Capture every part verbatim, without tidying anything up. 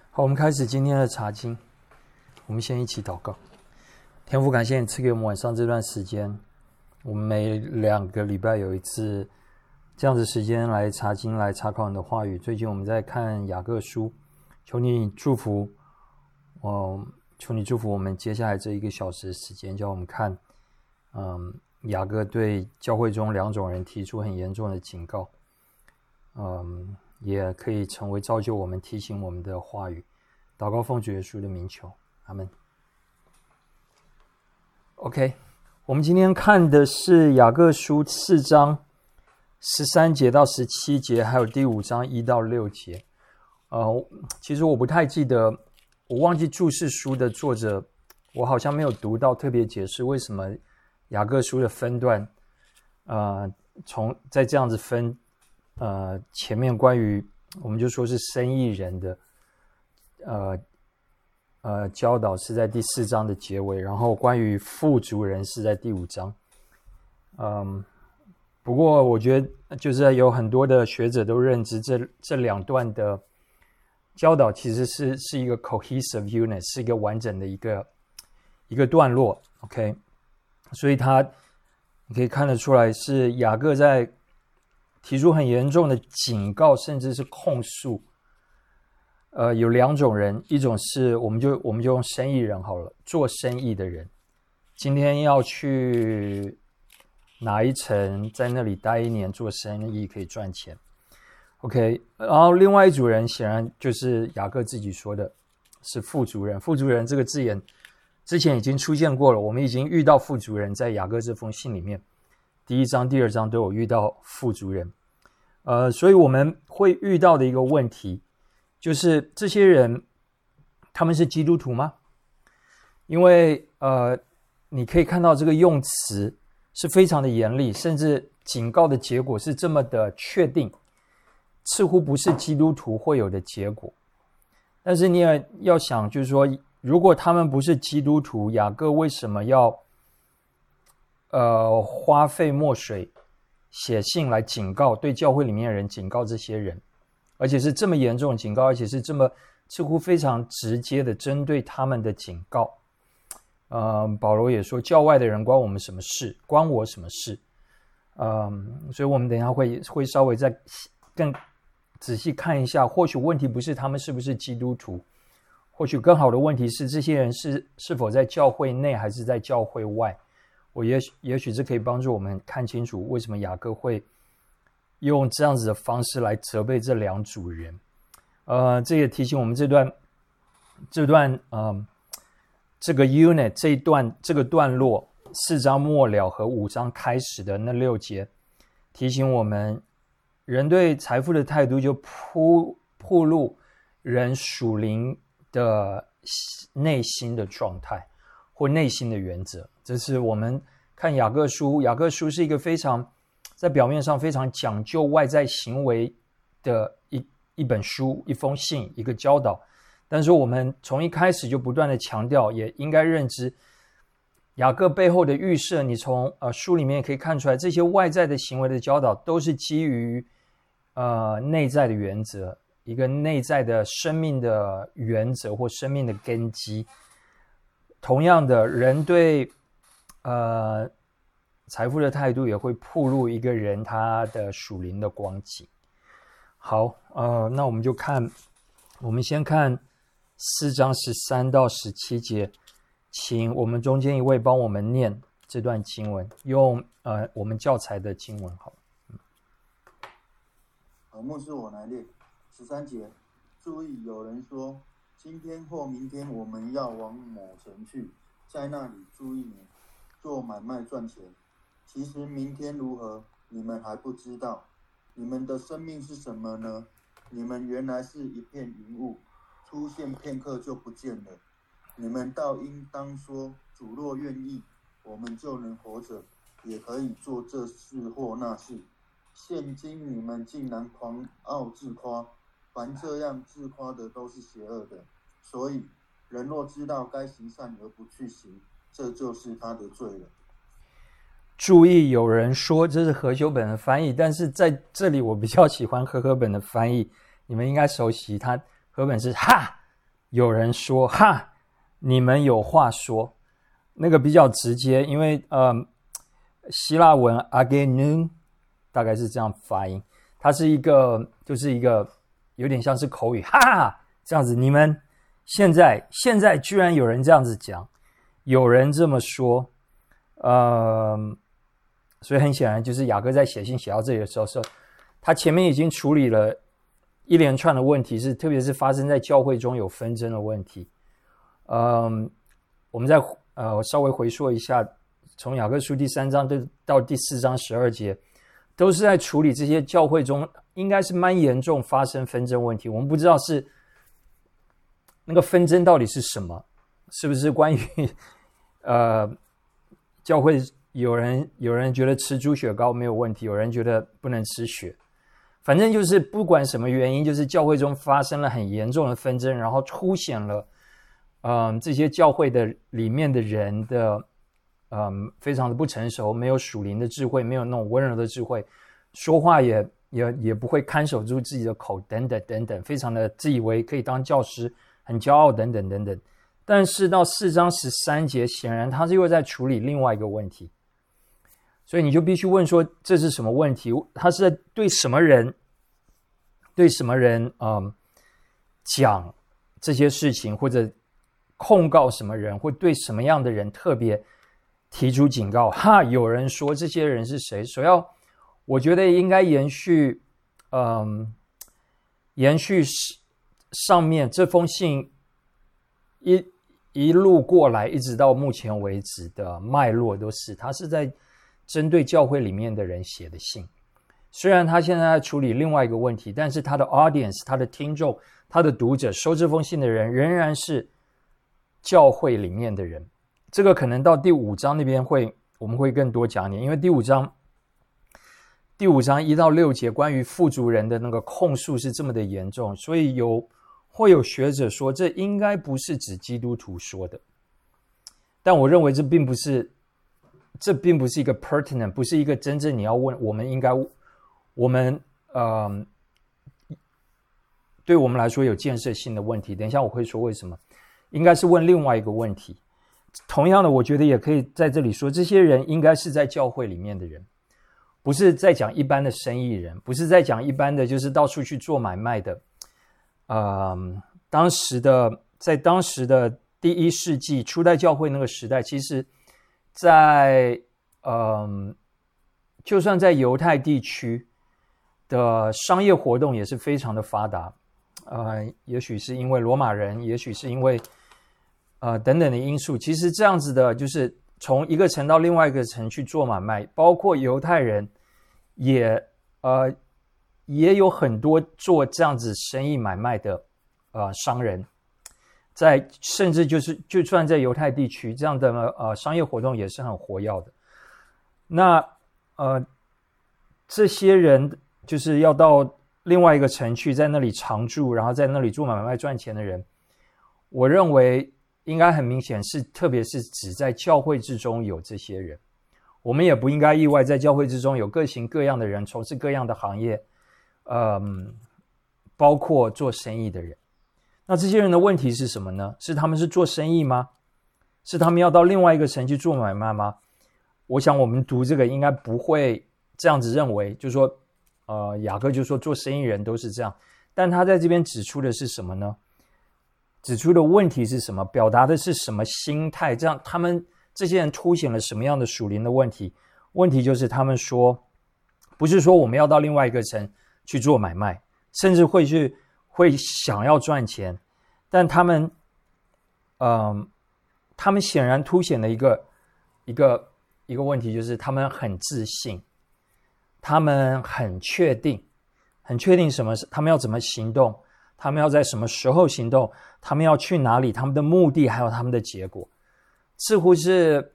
好，我们开始今天的查经。我们先一起祷告。天父，感谢你赐给我们晚上这段时间，我们每两个礼拜有一次这样的时间来查经，来查考你的话语。最近我们在看雅各书，求你祝福我，求你祝福我们接下来这一个小时的时间，叫我们看嗯，雅各对教会中两种人提出很严重的警告，嗯，也可以成为造就我们、提醒我们的话语。祷告奉主耶稣的名求，阿们。OK， 我们今天看的是雅各书四章十三节到十七节，还有第五章一到六节。呃，其实我不太记得，我忘记注释书的作者，我好像没有读到特别解释为什么雅各书的分段，呃，从在这样子分，呃，前面关于我们就说是生意人的。呃呃，教导是在第四章的结尾，然后关于富足人是在第五章。嗯，不过我觉得就是有很多的学者都认知这这两段的教导其实是是一个 cohesive unit， 是一个完整的一个一个段落。OK， 所以他你可以看得出来是雅各在提出很严重的警告，甚至是控诉。呃，有两种人，一种是我们就我们就用生意人好了，做生意的人，今天要去哪一层，在那里待一年做生意可以赚钱。OK， 然后另外一组人显然就是雅各自己说的，是富足人。富足人这个字眼之前已经出现过了，我们已经遇到富足人，在雅各这封信里面，第一章、第二章都有遇到富足人。呃，所以我们会遇到的一个问题。就是这些人他们是基督徒吗？因为呃，你可以看到这个用词是非常的严厉，甚至警告的结果是这么的确定，似乎不是基督徒会有的结果。但是你也要想，就是说如果他们不是基督徒，雅各为什么要呃花费墨水写信来警告，对教会里面的人警告这些人，而且是这么严重的警告，而且是这么似乎非常直接的针对他们的警告。呃，保罗也说，教外的人关我们什么事？关我什么事？嗯，所以我们等一下会会稍微再更仔细看一下，或许问题不是他们是不是基督徒，或许更好的问题是这些人是是否在教会内还是在教会外。我也许也许这可以帮助我们看清楚为什么雅各会用这样子的方式来责备这两组人。呃，这也提醒我们这段这段呃这个 unit 这一段这个段落四章末了和五章开始的那六节，提醒我们人对财富的态度就铺铺露人属灵的内心的状态或内心的原则。这是我们看雅各书，雅各书是一个非常在表面上非常讲究外在行为的一一本书、一封信、一个教导，但是我们从一开始就不断的强调，也应该认知雅各背后的预设。你从呃书里面也可以看出来，这些外在的行为的教导都是基于呃内在的原则，一个内在的生命的原则或生命的根基。同样的，人对呃财富的态度也会暴露一个人他的属灵的光景。好，呃，那我们就看，我们先看四章十三到十七节，请我们中间一位帮我们念这段经文，用呃我们教材的经文好了。嗯、 好，牧师我来念十三节。注意，有人说，今天或明天我们要往某城去，在那里住一年，做买卖赚钱。其实明天如何，你们还不知道。你们的生命是什么呢？你们原来是一片云雾，出现片刻就不见了。你们倒应当说，主若愿意，我们就能活着，也可以做这事或那事。现今你们竟然狂傲自夸，凡这样自夸的都是邪恶的。所以人若知道该行善而不去行，这就是他的罪了。 注意，有人说这是和修本的翻译，但是在这里我比较喜欢和合本的翻译，你们应该熟悉它。和本是哈有人说哈，你们有话说，那个比较直接，因为呃，希腊文 agenon 大概是这样发音，它是一个就是一个有点像是口语，哈哈，这样子，你们现在现在居然有人这样子讲，有人这么说，呃，所以很显然就是雅各在写信写到这里的时候，说他前面已经处理了一连串的问题，是特别是发生在教会中有纷争的问题。嗯，我们再呃稍微回溯一下，从雅各书第三章到第四章十二节，都是在处理这些教会中应该是蛮严重发生纷争问题。我们不知道是那个纷争到底是什么，是不是关于呃教会有人有人觉得吃猪血糕没有问题，有人觉得不能吃血。反正就是不管什么原因，就是教会中发生了很严重的纷争，然后凸显了嗯这些教会的里面的人的嗯非常的不成熟，没有属灵的智慧，没有那种温柔的智慧，说话也也也不会看守住自己的口，等等等等，非常的自以为可以当教师，很骄傲，等等等等。但是到四章十三节，显然他是又在处理另外一个问题，所以你就必须问说这是什么问题？他是在对什么人对什么人嗯讲这些事情，或者控告什么人，或对什么样的人特别提出警告？哈，有人说这些人是谁？首要我觉得应该延续嗯延续上面这封信一一路过来一直到目前为止的脉络，都是他是在针对教会里面的人写的信。虽然他现在在处理另外一个问题，但是他的 audience， 他的听众，他的读者，收这封信的人仍然是教会里面的人。这个可能到第五章那边会我们会更多讲一点，因为第五章第五章一到六节关于富足人的那个控诉是这么的严重，所以有会有学者说这应该不是指基督徒说的，但我认为这并不是这并不是一个 pertinent， 不是一个真正你要问我们应该我们呃对我们来说有建设性的问题。等一下我会说为什么，应该是问另外一个问题。同样的，我觉得也可以在这里说，这些人应该是在教会里面的人，不是在讲一般的生意人，不是在讲一般的就是到处去做买卖的。呃，当时的在当时的第一世纪初代教会那个时代，其实在呃，就算在犹太地区的商业活动也是非常的发达。呃，也许是因为罗马人，也许是因为呃等等的因素，其实这样子的就是从一个城到另外一个城去做买卖，包括犹太人也呃也有很多做这样子生意买卖的呃商人，在甚至就是就算在犹太地区这样的呃商业活动也是很活跃的。那呃这些人就是要到另外一个城去，在那里常住，然后在那里做买卖赚钱的人，我认为应该很明显是特别是指在教会之中有这些人。我们也不应该意外，在教会之中有各型各样的人，从事各样的行业，嗯，包括做生意的人。那这些人的问题是什么呢？是他们是做生意吗？是他们要到另外一个城去做买卖吗？我想我们读这个应该不会这样子认为，就是说呃，雅各就说做生意人都是这样，但他在这边指出的是什么呢？指出的问题是什么？表达的是什么心态？这样他们这些人凸显了什么样的属灵的问题？问题就是他们说，不是说我们要到另外一个城去做买卖，甚至会去会想要赚钱，但他们，嗯、呃，他们显然凸显了一个一个一个问题，就是他们很自信。他们很确定很确定什么他们要怎么行动，他们要在什么时候行动，他们要去哪里，他们的目的还有他们的结果，似乎是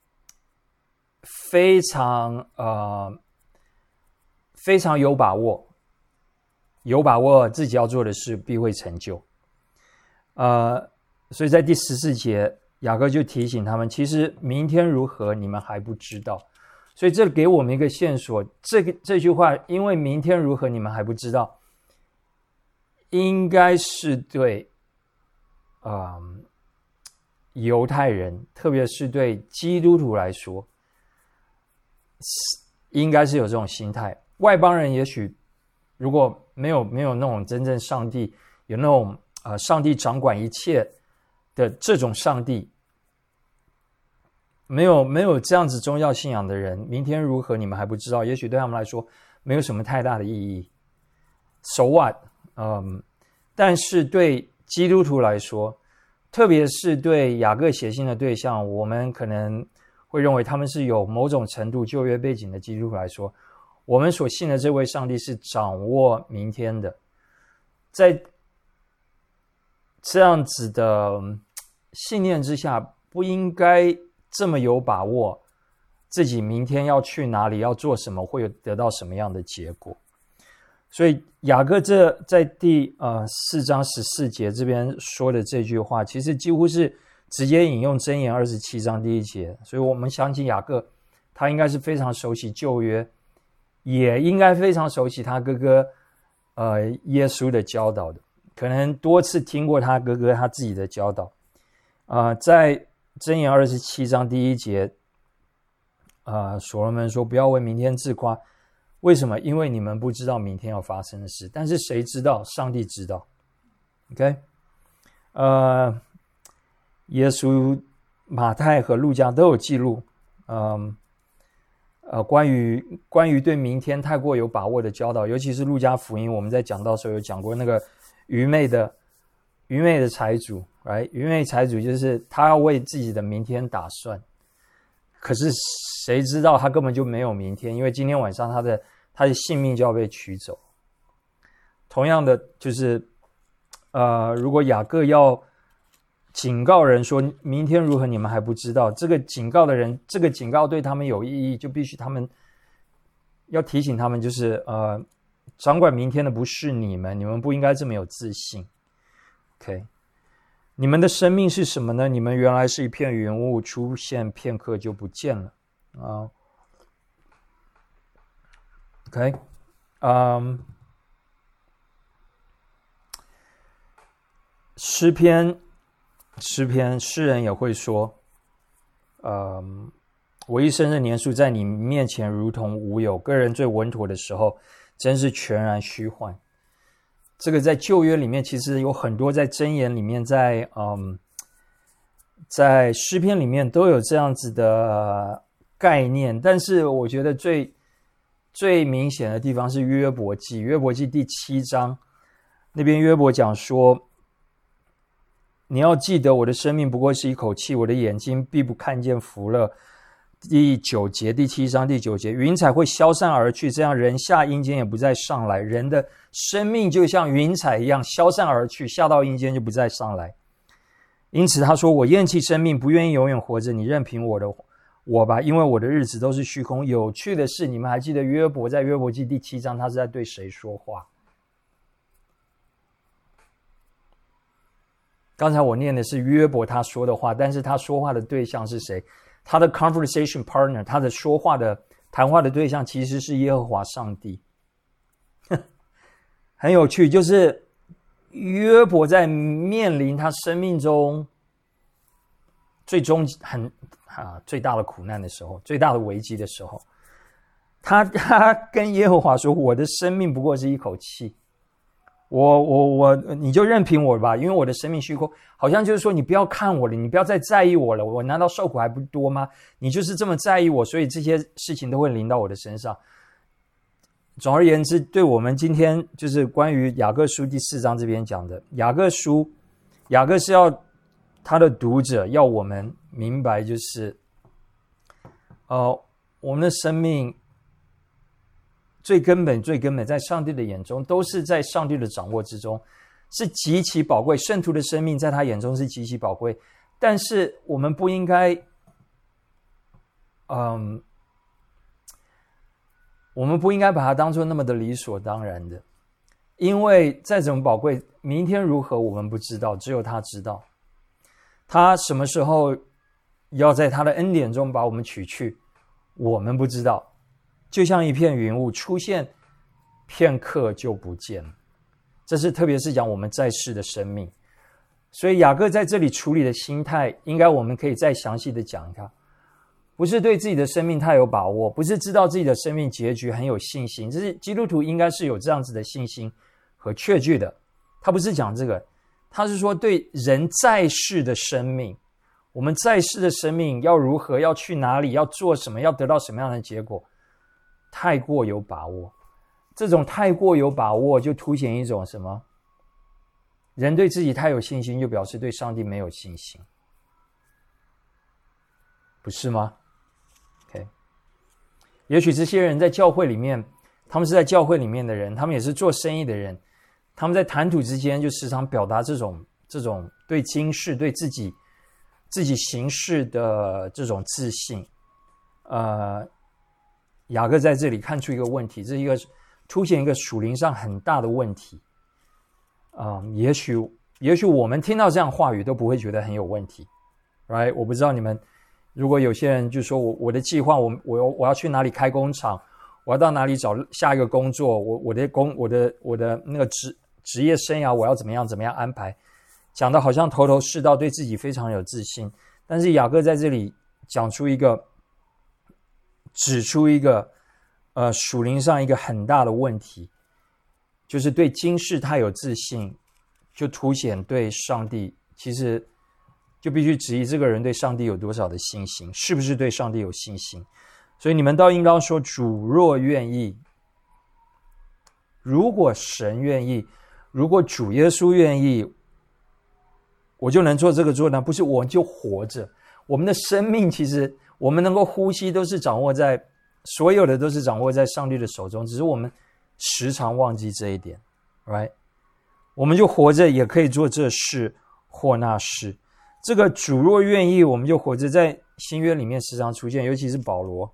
非常呃非常有把握有把握自己要做的事必会成就。呃所以在第十四节雅各就提醒他们，其实明天如何你们还不知道。所以这给我们一个线索，这个这句话，因为明天如何你们还不知道，应该是对呃犹太人，特别是对基督徒来说，应该是有这种心态。外邦人也许如果没有没有那种真正上帝，有那种呃上帝掌管一切的这种上帝，没有没有这样子宗教信仰的人，明天如何你们还不知道，也许对他们来说没有什么太大的意义。So what？ 嗯，但是对基督徒来说，特别是对雅各写信的对象，我们可能会认为他们是有某种程度旧约背景的基督徒来说，我们所信的这位上帝是掌握明天的。在这样子的信念之下，不应该这么有把握自己明天要去哪里，要做什么，会有得到什么样的结果。所以雅各这在第呃四章十四节这边说的这句话，其实几乎是直接引用箴言二十七章第一节。所以我们想起雅各，他应该是非常熟悉旧约，也应该非常熟悉他哥哥呃耶稣的教导的，可能多次听过他哥哥他自己的教导。呃，在箴言二十七章第一节，呃，所罗门说：“不要为明天自夸。”为什么？因为你们不知道明天要发生的事，但是谁知道？上帝知道。OK， 呃，耶稣、马太和路加都有记录，嗯，呃，关于关于对明天太过有把握的教导，尤其是路加福音，我们在讲到的时候有讲过那个愚昧的愚昧的财主，right？ 愚昧财主就是他要为自己的明天打算。可是谁知道他根本就没有明天，因为今天晚上他的他的性命就要被取走。同样的，就是呃，如果雅各要警告人说明天如何你们还不知道，这个警告的人，这个警告对他们有意义，就必须他们要提醒他们，就是呃，掌管明天的不是你们，你们不应该这么有自信。 OK，你们的生命是什么呢？你们原来是一片云雾，出现片刻就不见了啊。OK， 嗯，诗篇，诗篇，诗人也会说，嗯，我一生的年数在你面前如同无有，个人最稳妥的时候，真是全然虚幻。这个在旧约里面其实有很多，在箴言里面，在嗯，在诗篇里面都有这样子的概念，但是我觉得最最明显的地方是约伯记，约伯记第七章那边约伯讲说，你要记得我的生命不过是一口气，我的眼睛必不看见福乐。第九节，第七章第九节，云彩会消散而去，这样人下阴间也不再上来。人的生命就像云彩一样消散而去，下到阴间就不再上来。因此他说，我厌弃生命，不愿意永远活着，你任凭我的我吧，因为我的日子都是虚空。有趣的是，你们还记得约伯在约伯记第七章他是在对谁说话？刚才我念的是约伯他说的话，但是他说话的对象是谁？他的 conversation partner， 他的说话的谈话的对象其实是耶和华上帝。很有趣，就是约伯在面临他生命中最终很啊最大的苦难的时候，最大的危机的时候，他他跟耶和华说：“我的生命不过是一口气。”我我我，你就任凭我吧，因为我的生命虚空，好像就是说，你不要看我了，你不要再在意我了，我难道受苦还不多吗？你就是这么在意我，所以这些事情都会临到我的身上。总而言之，对我们今天就是关于雅各书第四章这边讲的，雅各书，雅各是要他的读者要我们明白，就是呃，我们的生命。最根本最根本在上帝的眼中都是在上帝的掌握之中，是极其宝贵，圣徒的生命在他眼中是极其宝贵，但是我们不应该嗯，我们不应该把它当作那么的理所当然的，因为再怎么宝贵，明天如何我们不知道，只有他知道，他什么时候要在他的恩典中把我们取去，我们不知道，就像一片云雾出现片刻就不见了。这是特别是讲我们在世的生命， 所以雅各在这里处理的心态，应该我们可以再详细的讲一下，不是对自己的生命太有把握，不是知道自己的生命结局很有信心，这是基督徒应该是有这样子的信心和确据的。他不是讲这个，他是说对人在世的生命，我们在世的生命要如何，要去哪里，要做什么，要得到什么样的结果，太过有把握。这种太过有把握就凸显一种什么？人对自己太有信心，就表示对上帝没有信心，不是吗？ OK， 也许这些人在教会里面，他们是在教会里面的人，他们也是做生意的人，他们在谈吐之间就时常表达这种这种对今世、对自己自己行事的这种自信。呃，雅各在这里看出一个问题，这是一个凸显一个属灵上很大的问题。啊、嗯，也许也许我们听到这样话语都不会觉得很有问题 ，right？ 我不知道你们，如果有些人就说我我的计划，我我我要去哪里开工厂，我要到哪里找下一个工作，我我的工我的我的那个职职业生涯我要怎么样怎么样安排，讲的好像头头是道，对自己非常有自信。但是雅各在这里讲出一个，指出一个呃属灵上一个很大的问题。就是对今世太有自信，就凸显对上帝其实就必须质疑这个人对上帝有多少的信心，是不是对上帝有信心。所以你们倒应当说，主若愿意，如果神愿意，如果主耶稣愿意，我就能做这个做那，不是我就活着。我们的生命其实我们能够呼吸都是掌握在，所有的都是掌握在上帝的手中，只是我们时常忘记这一点 right？ 我们就活着也可以做这事或那事，这个主若愿意，我们就活着，在新约里面时常出现，尤其是保罗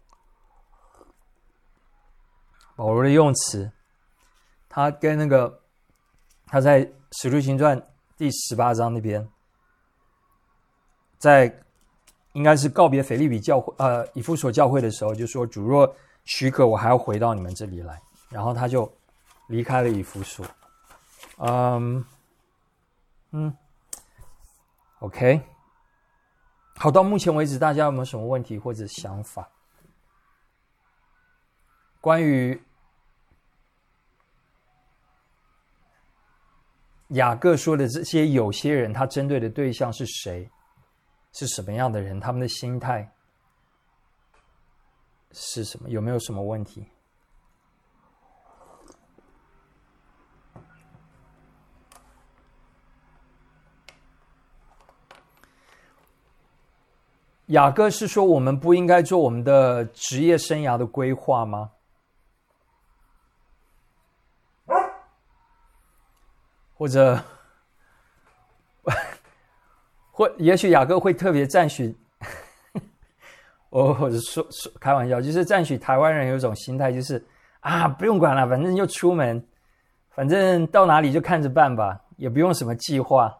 保罗的用词，他跟那个他在使徒行传第十八章那边，在应该是告别腓立比教会呃以弗所教会的时候，就说主若许可，我还要回到你们这里来。然后他就离开了以弗所。嗯嗯 OK， 好，到目前为止大家有没有什么问题或者想法？关于雅各说的这些有些人，他针对的对象是谁？是什么样的人？他们的心态是什么？有没有什么问题？雅各是说我们不应该做我们的职业生涯的规划吗？或者或也许雅各会特别赞许我或者说说开玩笑，就是赞许台湾人有一种心态，就是啊不用管了，反正就出门，反正到哪里就看着办吧，也不用什么计划。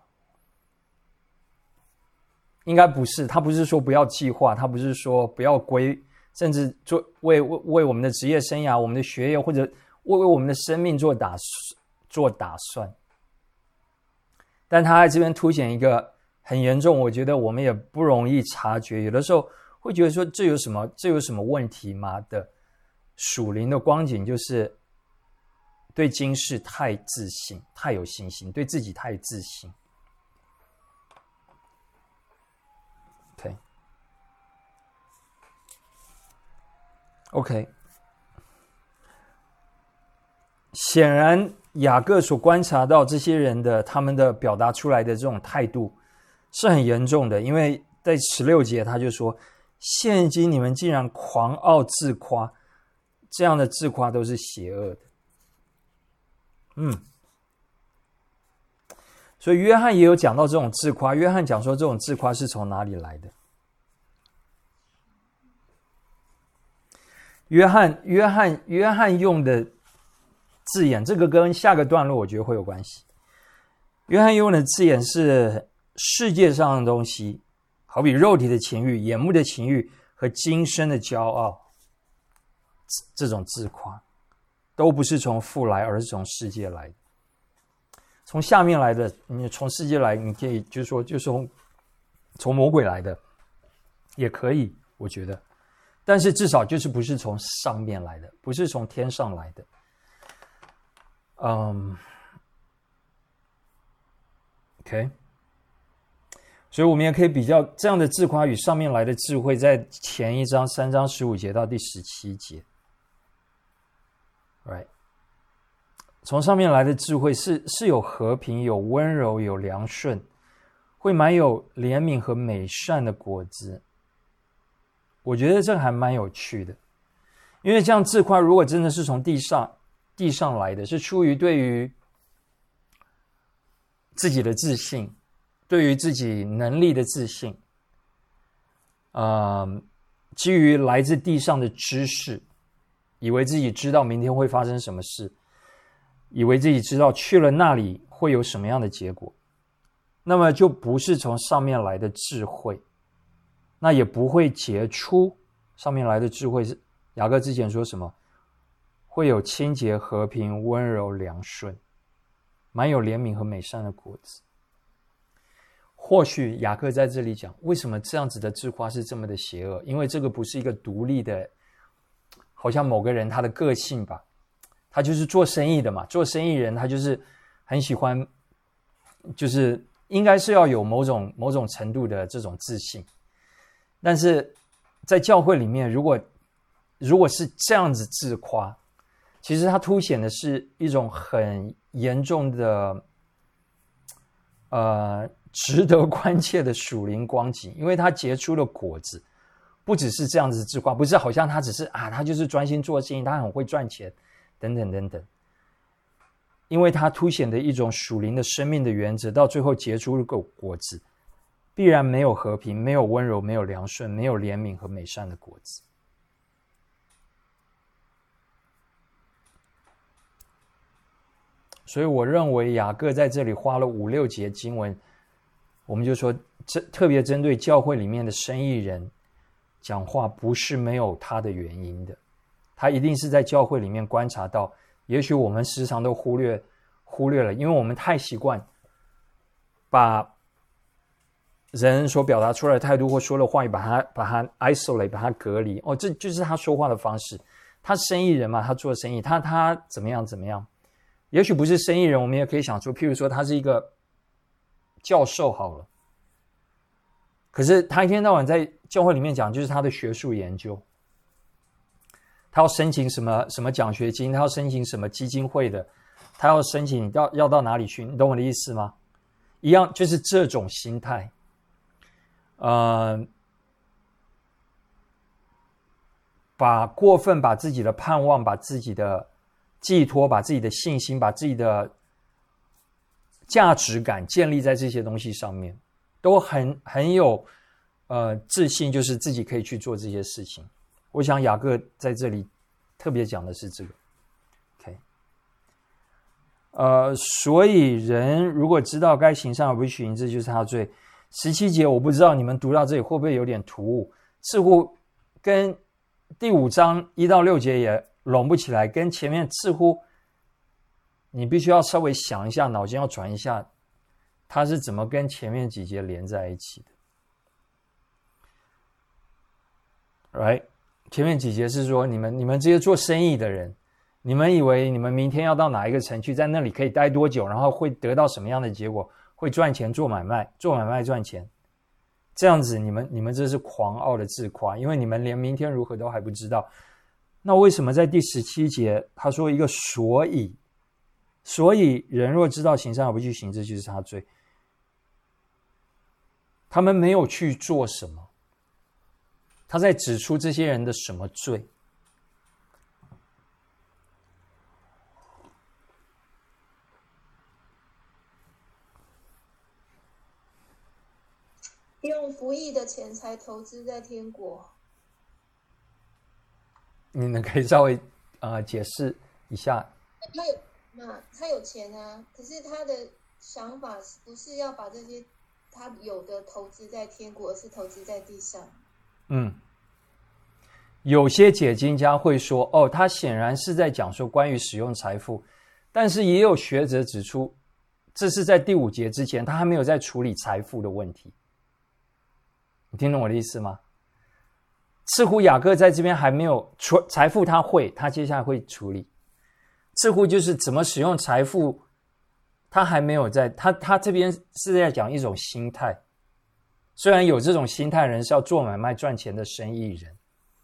应该不是，他不是说不要计划，他不是说不要规，甚至做为为为我们的职业生涯、我们的学业或者为为我们的生命做打做打算。但他在这边凸显一个很严重，我觉得我们也不容易察觉，有的时候会觉得说这有什么这有什么问题吗的属灵的光景，就是对今世太自信，太有信心，对自己太自信。OK， 显然雅各所观察到这些人的他们的表达出来的这种态度是很严重的，因为在十六节他就说，现今你们竟然狂傲自夸，这样的自夸都是邪恶的。嗯，所以约翰也有讲到这种自夸，约翰讲说这种自夸是从哪里来的。约翰约翰约翰用的字眼，这个跟下个段落我觉得会有关系。约翰用的字眼是世界上的东西，好比肉体的情欲、眼目的情欲和今生的骄傲，这种自夸都不是从父来，而是从世界来的。 从下面来的，你从世界来，你可以就是说，就是从从魔鬼来的，也可以，我觉得。但是至少就是不是从上面来的，不是从天上来的。嗯 ，OK。所以我们也可以比较这样的自夸与上面来的智慧，在前一章三章十五节到第十七节 ，right。从上面来的智慧是是有和平、有温柔、有良顺，会蛮有怜悯和美善的果子。我觉得这还蛮有趣的，因为这样自夸如果真的是从地上地上来的，是出于对于自己的自信，对于自己能力的自信，呃，基于来自地上的知识，以为自己知道明天会发生什么事，以为自己知道去了那里会有什么样的结果，那么就不是从上面来的智慧，那也不会结出上面来的智慧。是雅各之前说什么？会有清洁、和平、温柔、良顺，蛮有怜悯和美善的果子。或许雅各在这里讲，为什么这样子的自夸是这么的邪恶？因为这个不是一个独立的，好像某个人他的个性吧，他就是做生意的嘛，做生意人他就是很喜欢，就是应该是要有某种某种程度的这种自信。但是在教会里面，如果如果是这样子自夸，其实它凸显的是一种很严重的呃值得关切的属灵光景，因为它结出了果子，不只是这样子自夸，不是好像他只是啊，他就是专心做生意，他很会赚钱等等等等，因为它凸显的一种属灵的生命的原则，到最后结出了个果子，必然没有和平，没有温柔，没有良顺，没有怜悯和美善的果子。所以我认为雅各在这里花了五六节经文，我们就说这特别针对教会里面的生意人讲话，不是没有他的原因的，他一定是在教会里面观察到，也许我们时常都忽略忽略了，因为我们太习惯把人所表达出来的态度或说的话语把它把它 isolate 把它隔离，哦，这就是他说话的方式，他生意人嘛，他做生意，他他怎么样怎么样，也许不是生意人，我们也可以想出，譬如说他是一个教授好了，可是他一天到晚在教会里面讲就是他的学术研究，他要申请什么什么奖学金，他要申请什么基金会的，他要申请要要到哪里去，你懂我的意思吗？一样就是这种心态，呃，把过分把自己的盼望，把自己的寄托，把自己的信心，把自己的价值感建立在这些东西上面，都很很有呃自信，就是自己可以去做这些事情。我想雅各在这里特别讲的是这个 ，OK， 呃，所以人如果知道该行善而不去行，这就是他的罪。十七节我不知道你们读到这里会不会有点突兀，似乎跟第五章一到六节也拢不起来，跟前面似乎你必须要稍微想一下，脑筋要转一下，它是怎么跟前面几节连在一起的 ，right？ 前面几节是说你们你们这些做生意的人，你们以为你们明天要到哪一个城去，在那里可以待多久，然后会得到什么样的结果，会赚钱做买卖，做买卖赚钱，这样子你们你们这是狂傲的自夸，因为你们连明天如何都还不知道。那为什么在第十七节他说一个所以，所以人若知道行善而不去行，这就是他罪。他们没有去做什么，他在指出这些人的什么罪？ 用不义的钱财投资在天国。 你能可以稍微呃解释一下？ 他有嘛？他有钱啊，可是他的想法不是要把这些他有的投资在天国，而是投资在地上。 嗯，有些解经家会说，哦，他显然是在讲说关于使用财富，但是也有学者指出， 这是在第五节之前，他还没有在处理财富的问题。你听懂我的意思吗？似乎雅各在这边还没有财富，他会，他接下来会处理。似乎就是怎么使用财富，他还没有在，他他这边是在讲一种心态。虽然有这种心态的人是要做买卖赚钱的生意人，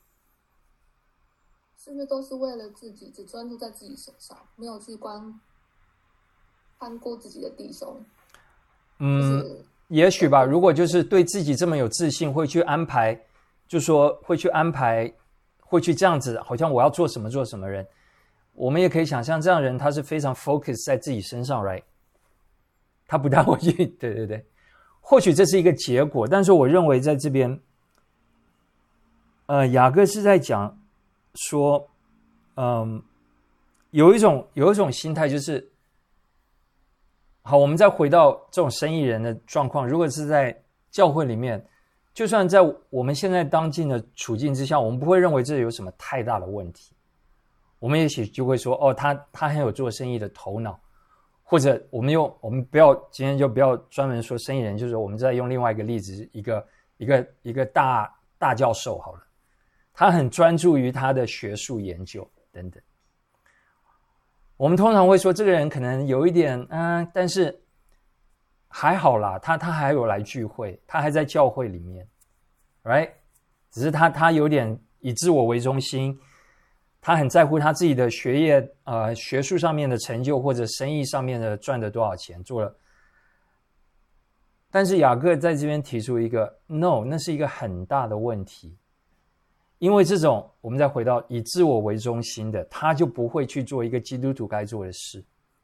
是不是都是为了自己，只专注在自己身上，没有去关看过自己的弟兄？ 嗯， 就是也许吧。如果就是对自己这么有自信，会去安排，就说会去安排，会去这样子，好像我要做什么做什么人。我们也可以想象，这样的人他是非常 focus 在自己身上 ，right？ 他不大会去，对对对。或许这是一个结果，但是我认为在这边，呃，雅各是在讲说，嗯，有一种有一种心态就是，好，我们再回到这种生意人的状况，如果是在教会里面，就算在我们现在当今的处境之下，我们不会认为这有什么太大的问题，我们也许就会说，哦，他他很有做生意的头脑。或者我们用我们不要今天就不要专门说生意人，就是我们再用另外一个例子，一个一个一个大大教授好了，他很专注于他的学术研究等等。我们通常会说这个人可能有一点嗯，但是还好啦，他他还有来聚会，他还在教会里面 ，right？ 只是他他有点以自我为中心。他很在乎他自己的学业，呃，学术上面的成就，或者生意上面的赚了多少钱，做了。但是雅各在这边提出一个 no， 那是一个很大的问题，因为这种我们再回到以自我为中心的，他就不会去做一个基督徒该做的事。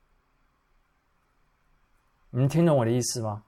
你们听懂我的意思吗？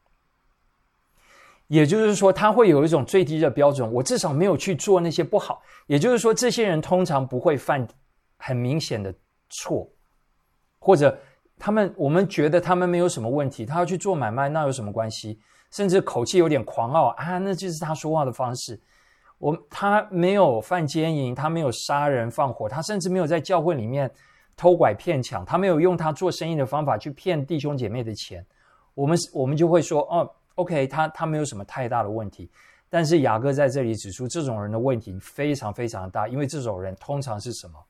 也就是说，他会有一种最低的标准，我至少没有去做那些不好。也就是说，这些人通常不会犯很明显的错，或者他们我们觉得他们没有什么问题，他要去做买卖，那有什么关系？甚至口气有点狂傲啊，那就是他说话的方式。我他没有犯奸淫，他没有杀人放火，他甚至没有在教会里面偷拐骗抢，他没有用他做生意的方法去骗弟兄姐妹的钱。我们我们就会说，哦。OK， 他他没有什么太大的问题，但是雅各在这里指出，这种人的问题非常非常大，因为这种人通常是什么？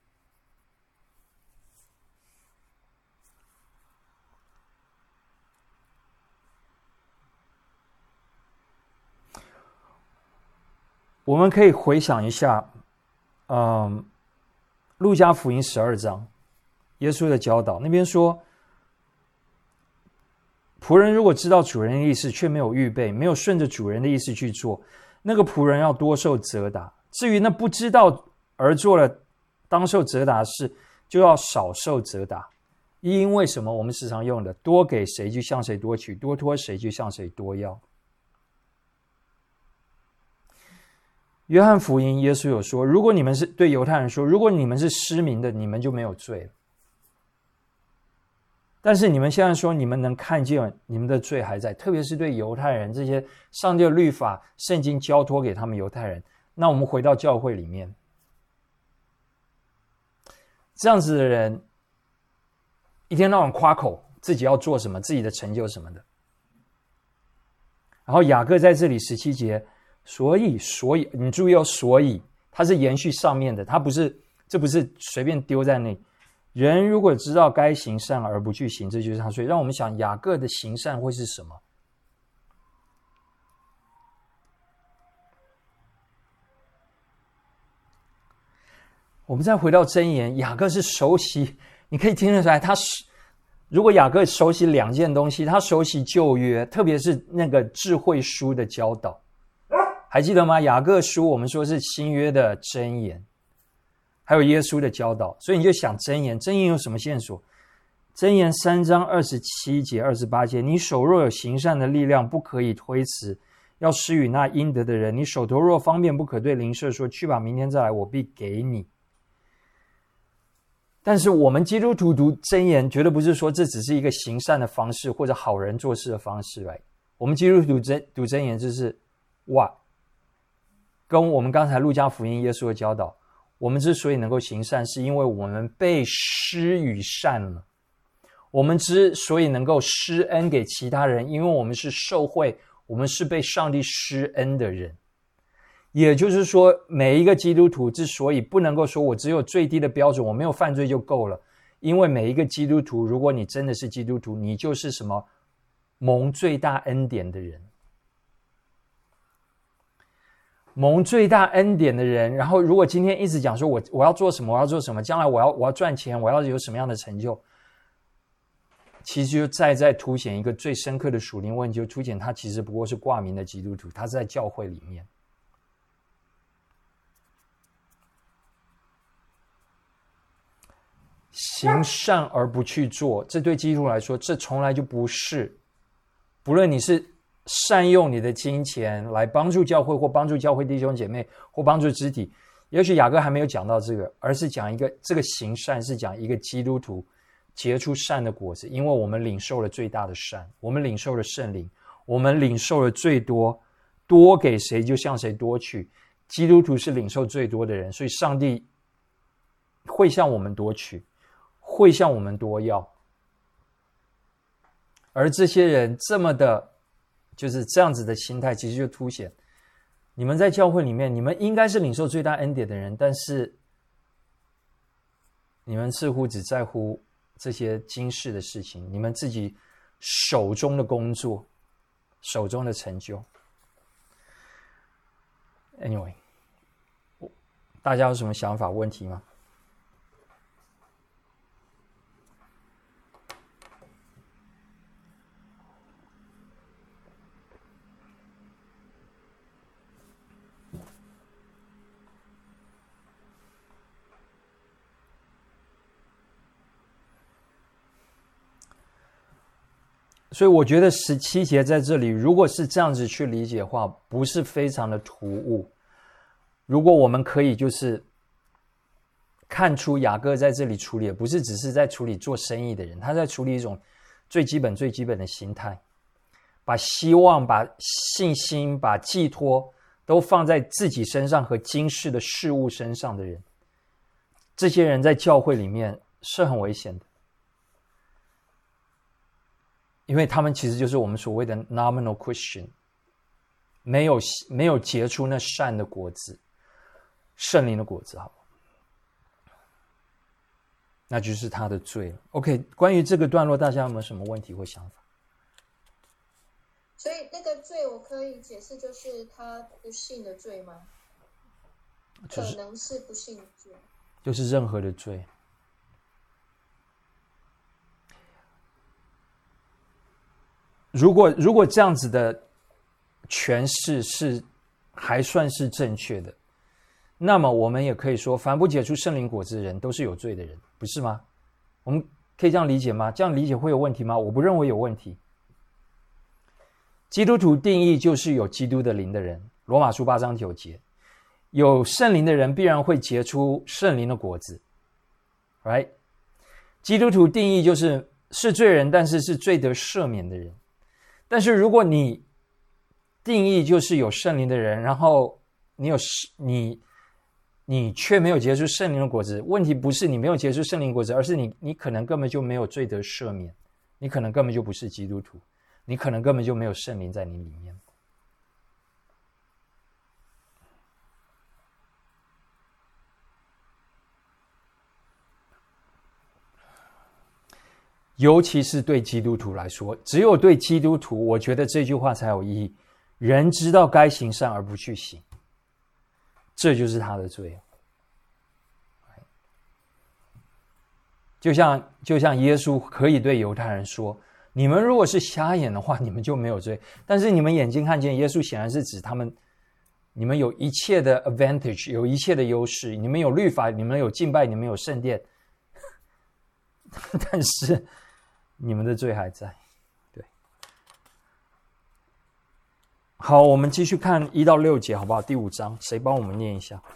我们可以回想一下，嗯，路加福音十二章，耶稣的教导，那边说。仆人如果知道主人的意思，却没有预备，没有顺着主人的意思去做，那个仆人要多受责打。至于那不知道而做了当受责打的事，就要少受责打。因为什么？我们时常用的，多给谁就向谁多取，多托谁就向谁多要。约翰福音耶稣有说，如果你们是对犹太人说，如果你们是失明的，你们就没有罪了。但是你们现在说你们能看见，你们的罪还在，特别是对犹太人，这些上帝的律法圣经交托给他们犹太人。那我们回到教会里面，这样子的人一天到晚夸口自己要做什么，自己的成就什么的。然后雅各在这里十七节，所以所以你注意哦，所以它是延续上面的，它不是这不是随便丢在那里。人如果知道该行善而不去行，这就是他。所以让我们想雅各的行善会是什么？我们再回到箴言，雅各是熟悉，你可以听得出来，他如果雅各熟悉两件东西，他熟悉旧约，特别是那个智慧书的教导，还记得吗？雅各书我们说是新约的箴言。还有耶稣的教导，所以你就想箴言，箴言有什么线索？箴言三章二十七节、二十八节，你手若有行善的力量，不可以推辞，要施与那应得的人。你手头若方便，不可对邻舍说，去吧，明天再来，我必给你。但是我们基督徒读箴言，绝对不是说这只是一个行善的方式，或者好人做事的方式来。我们基督徒读箴言，就是哇，跟我们刚才路加福音耶稣的教导。我们之所以能够行善，是因为我们被施与善了， 我们之所以能够施恩给其他人，因为我们是受惠，我们是被上帝施恩的人。也就是说，每一个基督徒之所以不能够说我只有最低的标准，我没有犯罪就够了，因为每一个基督徒，如果你真的是基督徒，你就是什么蒙最大恩典的人，蒙最大恩典的人。然后如果今天一直讲说我我要做什么，我要做什么，将来我要我要赚钱，我要有什么样的成就，其实就再再凸显一个最深刻的属灵问题，就凸显他其实不过是挂名的基督徒，他是在教会里面。行善而不去做，这对基督徒来说，这从来就不是，不论你是善用你的金钱来帮助教会，或帮助教会弟兄姐妹，或帮助肢体。也许雅各还没有讲到这个，而是讲一个这个行善是讲一个基督徒结出善的果子，因为我们领受了最大的善，我们领受了圣灵，我们领受了最多，多给谁就向谁多取。基督徒是领受最多的人，所以上帝会向我们多取，会向我们多要。而这些人这么的就是这样子的心态，其实就凸显你们在教会里面，你们应该是领受最大恩典的人，但是你们似乎只在乎这些今世的事情，你们自己手中的工作，手中的成就。Anyway， 大家有什么想法问题吗？所以我觉得十七节在这里，如果是这样子去理解的话，不是非常的突兀。如果我们可以就是看出雅各在这里处理，不是只是在处理做生意的人，他在处理一种最基本最基本的心态，把希望、把信心、把寄托都放在自己身上和今世的事物身上的人，这些人在教会里面是很危险的。因为他们其实就是我们所谓的 nominal Christian， 没有没有结出那善的果子，圣灵的果子，好不好？那就是他的罪了。OK， 关于这个段落，大家有没有什么问题或想法？ 所以那个罪，我可以解释就是他不信的罪吗？就是、可能是不信的罪， 就是任何的罪。如果如果这样子的诠释是还算是正确的，那么我们也可以说，凡不结出圣灵果子的人都是有罪的人，不是吗？我们可以这样理解吗？这样理解会有问题吗？我不认为有问题。基督徒定义就是有基督的灵的人，罗马书八章九节，有圣灵的人必然会结出圣灵的果子 ，right？ 基督徒定义就是是罪人，但是是罪得赦免的人。但是如果你定义就是有圣灵的人，然后你有你你却没有结出圣灵的果子，问题不是你没有结出圣灵果子，而是你你可能根本就没有罪得赦免，你可能根本就不是基督徒，你可能根本就没有圣灵在你里面。尤其是对基督徒来说，只有对基督徒，我觉得这句话才有意义。人知道该行善而不去行，这就是他的罪。就像就像耶稣可以对犹太人说，你们如果是瞎眼的话，你们就没有罪，但是你们眼睛看见。耶稣显然是指他们，你们有一切的 advantage， 有一切的优势，你们有律法，你们有敬拜，你们有圣殿，但是你们的罪还在。对，好，我们继续看一到六节，好不好？第五章，谁帮我们念一下？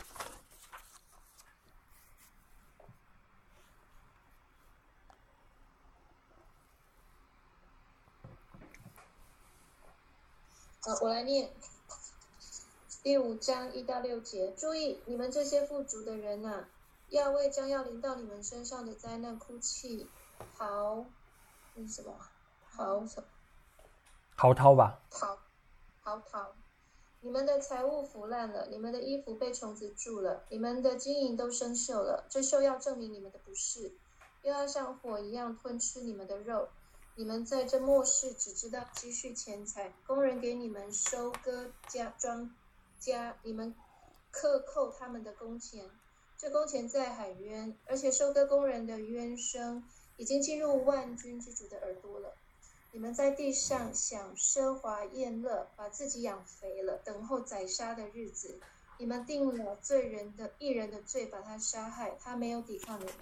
好，我来念第五章一到六节。注意，你们这些富足的人啊，要为将要临到你们身上的灾难哭泣、嚎那是什么？嚎什么？ 嚎啕吧。 嚎，嚎啕。你们的财物腐烂了，你们的衣服被虫子蛀了，你们的金银都生锈了。这锈要证明你们的不是，又要像火一样吞吃你们的肉。你们在这末世只知道积蓄钱财，工人给你们收割家庄稼，你们克扣他们的工钱。这工钱在海渊，而且收割工人的冤声已经进入万军之主的耳朵了。你们在地上享奢华宴乐，把自己养肥了，等候宰杀的日子。你们定了罪人的义人的罪，把他杀害，他没有抵抗你们。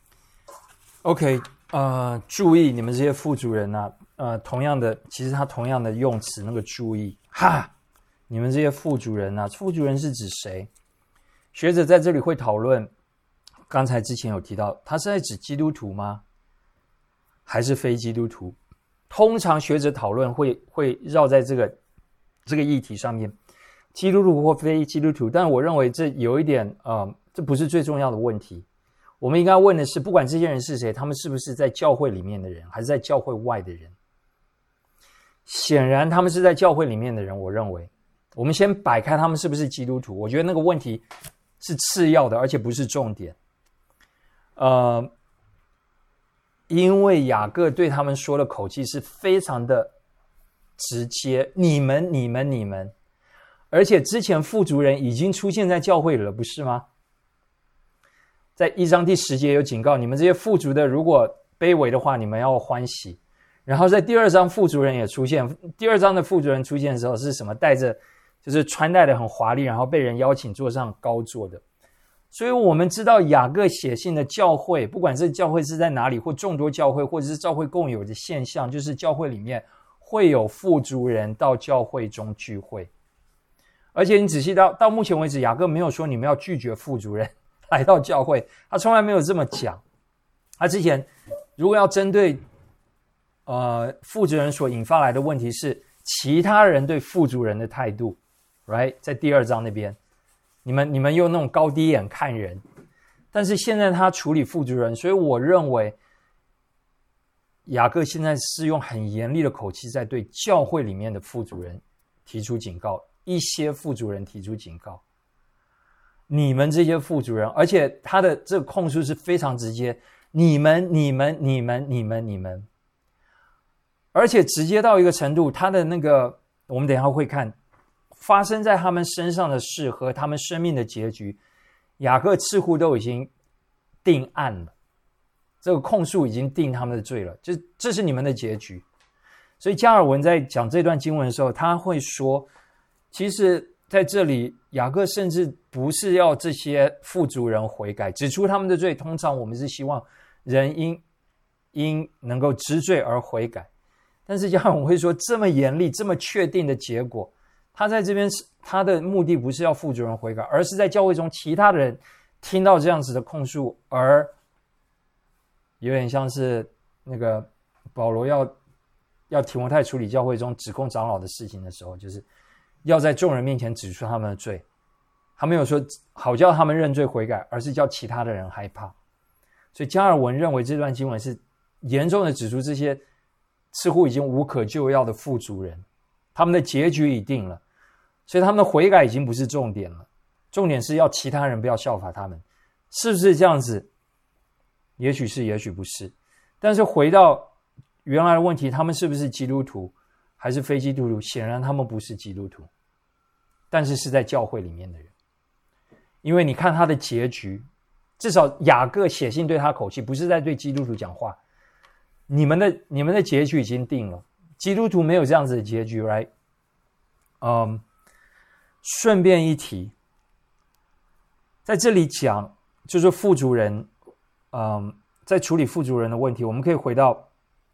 OK， 呃，注意你们这些副主人啊，呃，同样的，其实他同样的用词那个注意，哈，你们这些副主人啊，副主人是指谁？学者在这里会讨论，刚才之前有提到，他是在指基督徒吗？还是非基督徒？通常学者讨论会会绕在这个这个议题上面，基督徒或非基督徒。但我认为这有一点，呃，这不是最重要的问题。我们应该问的是，不管这些人是谁，他们是不是在教会里面的人，还是在教会外的人？显然他们是在教会里面的人。我认为，我们先摆开他们是不是基督徒，我觉得那个问题是次要的，而且不是重点。呃。因为雅各对他们说的口气是非常的直接，你们你们你们，而且之前副主人已经出现在教会里了，不是吗？在一章第十节有警告，你们这些副主的如果卑微的话，你们要欢喜。然后在第二章副主人也出现，第二章的副主人出现的时候是什么？带着就是穿戴的很华丽，然后被人邀请坐上高座的。所以我们知道雅各写信的教会，不管这教会是在哪里，或众多教会，或者是教会共有的现象，就是教会里面会有副主人到教会中聚会。而且你仔细到到目前为止，雅各没有说你们要拒绝副主人来到教会，他从来没有这么讲。他之前如果要针对呃副主人所引发来的问题是其他人对副主人的态度 ，right， 在第二章那边。你们你们用那种高低眼看人，但是现在他处理副主人，所以我认为雅各现在是用很严厉的口气在对教会里面的副主人提出警告，一些副主人提出警告，你们这些副主人，而且他的这个控诉是非常直接，你们你们你们你们你们，而且直接到一个程度，他的那个我们等一下会看。发生在他们身上的事和他们生命的结局，雅各似乎都已经定案了，这个控诉已经定他们的罪了，这这是你们的结局。所以加尔文在讲这段经文的时候，他会说，其实在这里雅各甚至不是要这些副主人悔改，指出他们的罪，通常我们是希望人因因能够知罪而悔改，但是加尔文会说，这么严厉这么确定的结果，他在这边他的目的不是要副主人悔改，而是在教会中其他的人听到这样子的控诉，而有点像是那个保罗要要提摩太处理教会中指控长老的事情的时候，就是要在众人面前指出他们的罪。他没有说好叫他们认罪悔改，而是叫其他的人害怕。所以加尔文认为这段经文是严重的指出这些似乎已经无可救药的副主人，他们的结局已定了，所以他们的悔改已经不是重点了，重点是要其他人不要效法他们，是不是这样子？也许是，也许不是。但是回到原来的问题，他们是不是基督徒还是非基督徒？显然他们不是基督徒，但是是在教会里面的人。因为你看他的结局，至少雅各写信对他口气不是在对基督徒讲话，你们的你们的结局已经定了，基督徒没有这样子的结局 right？ 嗯，顺便一提，在这里讲就是副主人，嗯，在处理副主人的问题，我们可以回到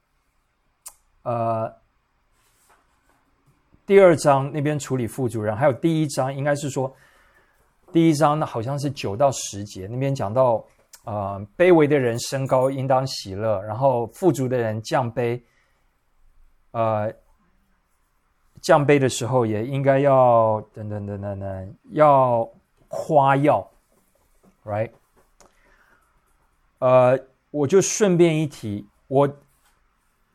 呃第二章那边处理副主人，还有第一章应该是说第一章好像是九到十节，那边讲到呃卑微的人升高应当喜乐，然后富足的人降卑，呃降卑的时候也应该要等等等等等要夸耀 ，right？ 呃，我就顺便一提，我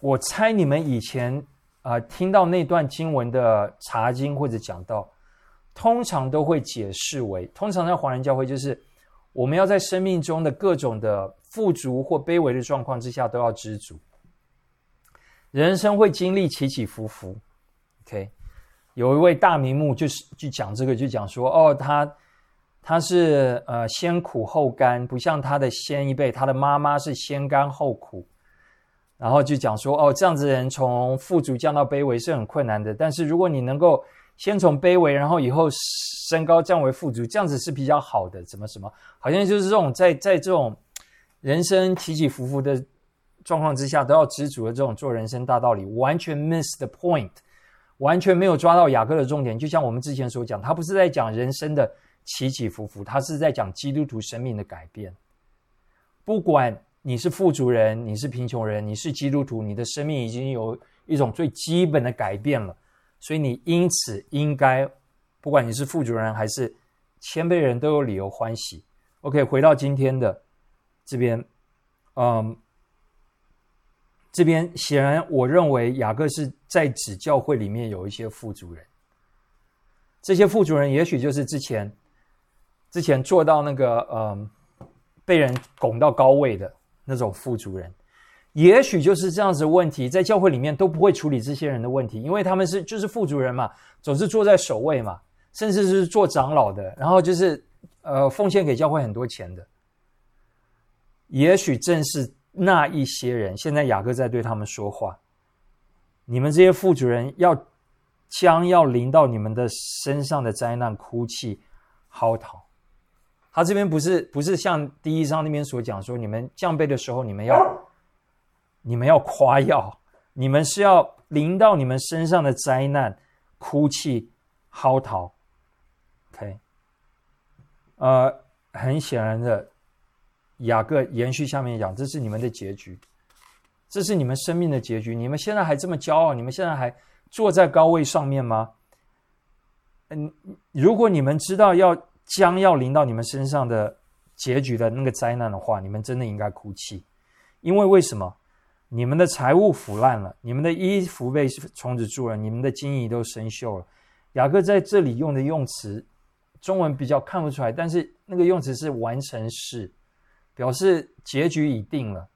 我猜你们以前啊、呃、听到那段经文的查经或者讲道，通常都会解释为，通常在华人教会就是我们要在生命中的各种的富足或卑微的状况之下都要知足。人生会经历起起伏伏 ，OK。有一位大名目就是就讲这个，就讲说，哦，他他是呃先苦后甘，不像他的先一辈，他的妈妈是先甘后苦。然后就讲说，哦，这样子的人从富足降到卑微是很困难的，但是如果你能够先从卑微，然后以后升高降为富足，这样子是比较好的，怎么什么，好像就是这种在在这种人生起起伏伏的状况之下都要知足的这种做人生大道理，完全 miss the point， 完全没有抓到雅各的重点。就像我们之前所讲，他不是在讲人生的起起伏伏，他是在讲基督徒生命的改变。不管你是富足人，你是贫穷人，你是基督徒，你的生命已经有一种最基本的改变了，所以你因此应该，不管你是富足人还是谦卑人，都有理由欢喜。 OK， 回到今天的这边，嗯，这边显然我认为雅各是在指教会里面有一些富足人，这些富足人也许就是之前之前做到那个嗯被人拱到高位的那种富足人，也许就是这样子的问题，在教会里面都不会处理这些人的问题，因为他们是就是富足人嘛，总是坐在首位嘛，甚至是做长老的，然后就是呃奉献给教会很多钱的。也许正是那一些人，现在雅各在对他们说话，你们这些富足人要将要临到你们的身上的灾难哭泣嚎啕。他这边不是不是像第一章那边所讲说，你们降卑的时候，你们要你们要夸耀，你们是要临到你们身上的灾难，哭泣嚎啕。OK， 呃，很显然的，雅各延续下面讲，这是你们的结局，这是你们生命的结局。你们现在还这么骄傲，你们现在还坐在高位上面吗？嗯，如果你们知道要将要临到你们身上的结局的那个灾难的话，你们真的应该哭泣。因为为什么？你们的财物腐烂了，你们的衣服被虫子蛀了，你们的金银都生锈了。雅各在这里用的用词，中文比较看不出来，但是那个用词是完成式，表示结局已定了。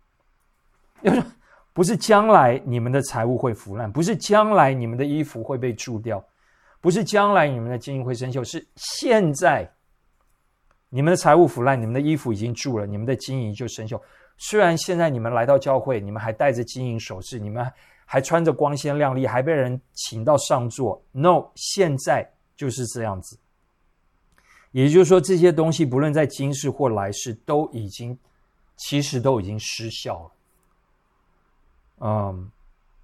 不是将来你们的财物会腐烂，不是将来你们的衣服会被蛀掉，不是将来你们的金银会生锈，是现在你们的财物腐烂，你们的衣服已经蛀了，你们的金银就生锈。虽然现在你们来到教会，你们还戴着金银首饰，你们还穿着光鲜亮丽，还被人请到上座， No， 现在就是这样子。也就是说，这些东西不论在今世或来世，都已经其实都已经失效了。嗯，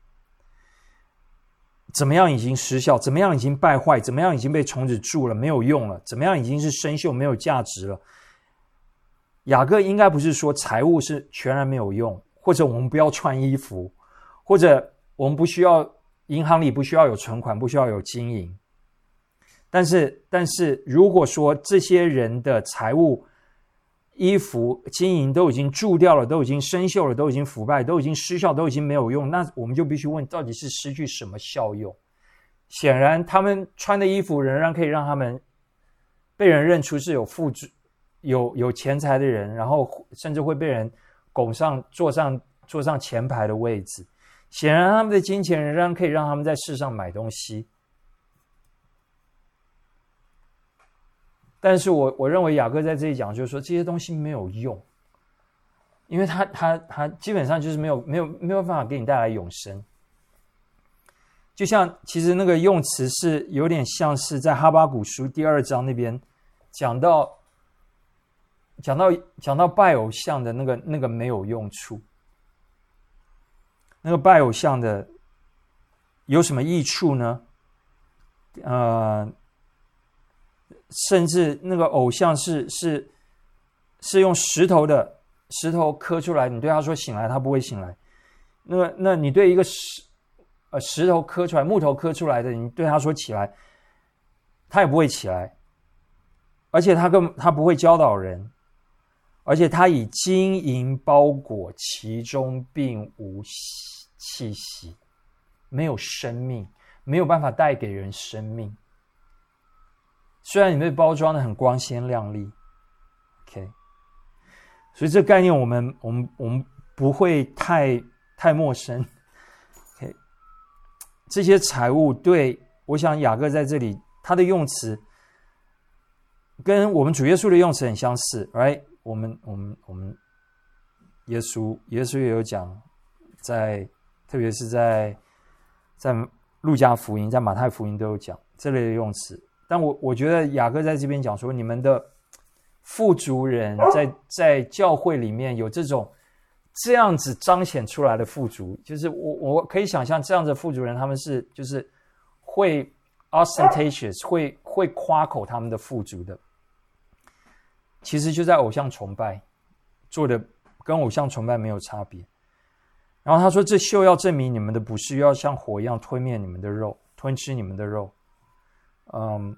怎么样已经失效？怎么样已经败坏？怎么样已经被虫子蛀了，没有用了？怎么样已经是生锈，没有价值了？雅各应该不是说财物是全然没有用，或者我们不要穿衣服，或者我们不需要银行里不需要有存款，不需要有金银。但是，但是如果说这些人的财物、衣服、金银都已经蛀掉了，都已经生锈了，都已经腐败，都已经失效，都已经没有用，那我们就必须问，到底是失去什么效用？显然，他们穿的衣服仍然可以让他们被人认出是有富足、有有钱财的人，然后甚至会被人拱上、坐上、坐上前排的位置。显然，他们的金钱仍然可以让他们在世上买东西。但是我我认为雅各在这里讲，就是说这些东西没有用，因为他他他基本上就是没有没有没有办法给你带来永生。就像其实那个用词是有点像是在哈巴谷书第二章那边讲到讲到讲到拜偶像的那个那个没有用处，那个拜偶像的有什么益处呢？呃。甚至那个偶像是是是用石头的石头刻出来，你对他说醒来，他不会醒来。那个那你对一个石呃石头刻出来、木头刻出来的，你对他说起来，他也不会起来。而且他更他不会教导人，而且他以金银包裹，其中并无气息，没有生命，没有办法带给人生命。虽然你被包装的很光鲜亮丽 ，OK， 所以这个概念我们我们我们不会太太陌生 ，OK， 这些财物对，我想雅各在这里他的用词跟我们主耶稣的用词很相似 ，right？ 我们我们我们耶稣耶稣也有讲，在特别是在在路加福音、在马太福音都有讲这类的用词。但我我觉得雅各在这边讲说，你们的富足人在在教会里面有这种这样子彰显出来的富足，就是我我可以想象这样的富足人，他们是就是会 ostentatious， 会会夸口他们的富足的，其实就在偶像崇拜做的跟偶像崇拜没有差别。然后他说，这秀要证明你们的不是，又要像火一样吞灭你们的肉，吞吃你们的肉。嗯，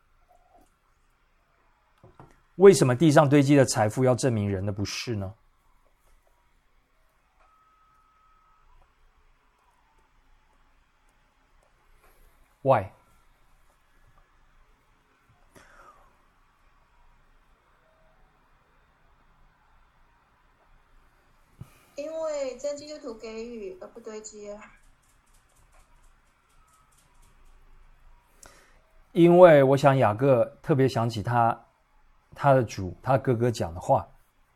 为什么地上堆积的财富要证明人的不是呢？Why？ 因为真基督徒给予而不堆积啊。 因为我想雅各特别想起他他的主他哥哥讲的话，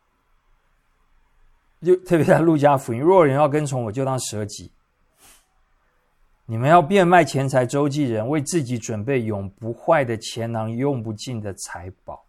就特别在路加福音，若有人要跟从我，就当舍己。你们要变卖钱财周济人，为自己准备永不坏的钱囊，用不尽的财宝。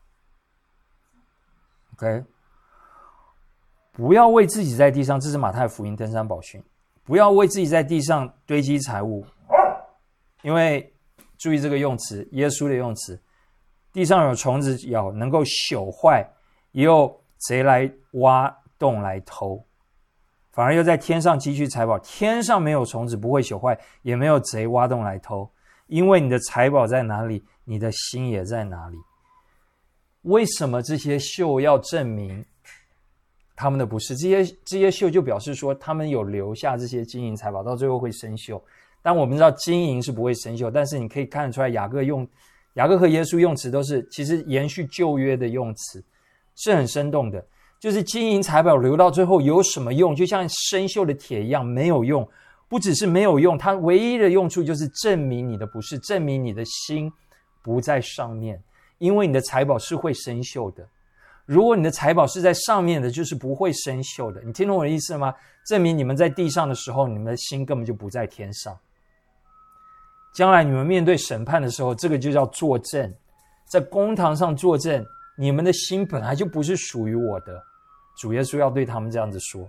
OK， 不要为自己在地上，这是马太福音登山宝训，不要为自己在地上堆积财物，因为注意这个用词，耶稣的用词，地上有虫子咬，能够朽坏，也有贼来挖洞来偷，反而又在天上积蓄财宝，天上没有虫子不会朽坏，也没有贼挖洞来偷，因为你的财宝在哪里，你的心也在哪里。为什么这些秀要证明他们的不是？这些这些秀就表示说他们有留下这些金银财宝，到最后会生锈。但我们知道金银是不会生锈，但是你可以看得出来，雅各用雅各和耶稣用词都是其实延续旧约的用词，是很生动的。就是金银财宝留到最后有什么用？就像生锈的铁一样，没有用。不只是没有用，它唯一的用处就是证明你的不是，证明你的心不在上面。因为你的财宝是会生锈的，如果你的财宝是在上面的，就是不会生锈的。你听懂我的意思吗？证明你们在地上的时候，你们的心根本就不在天上。将来你们面对审判的时候，这个就叫作证，在公堂上作证，你们的心本来就不是属于我的。主耶稣要对他们这样子说，